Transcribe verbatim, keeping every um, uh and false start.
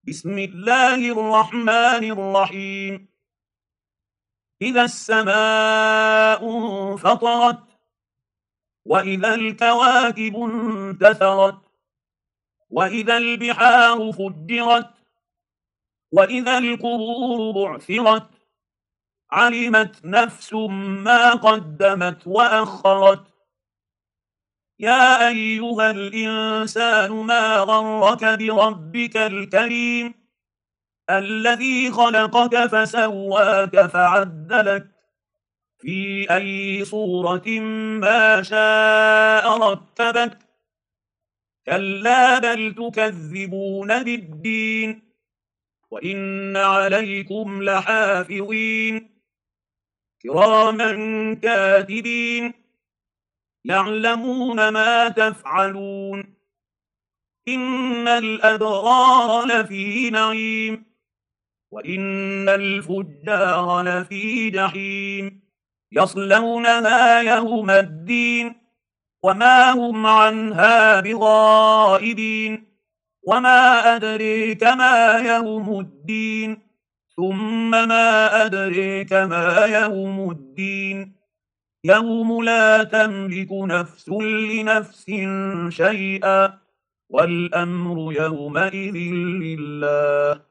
بسم الله الرحمن الرحيم. إذا السماء انفطرت، وإذا الكواكب انتثرت، وإذا البحار فجرت، وإذا القبور بعثرت، علمت نفس ما قدمت وأخرت. يا أيها الإنسان ما غرك بربك الكريم الذي خلقك فسواك فعدلك في أي صورة ما شاء ركبك. كلا بل تكذبون بالدين، وإن عليكم لحافظين كراما كاتبين يعلمون ما تفعلون. إن الأبرار لفي نعيم، وإن الفجار لفي جحيم يصلونها يوم الدين، وما هم عنها بغائبين. وما أدريك ما يوم الدين، ثم ما أدريك ما يوم الدين. يوم لا تملك نفس لنفس شيئا، والأمر يومئذ لله.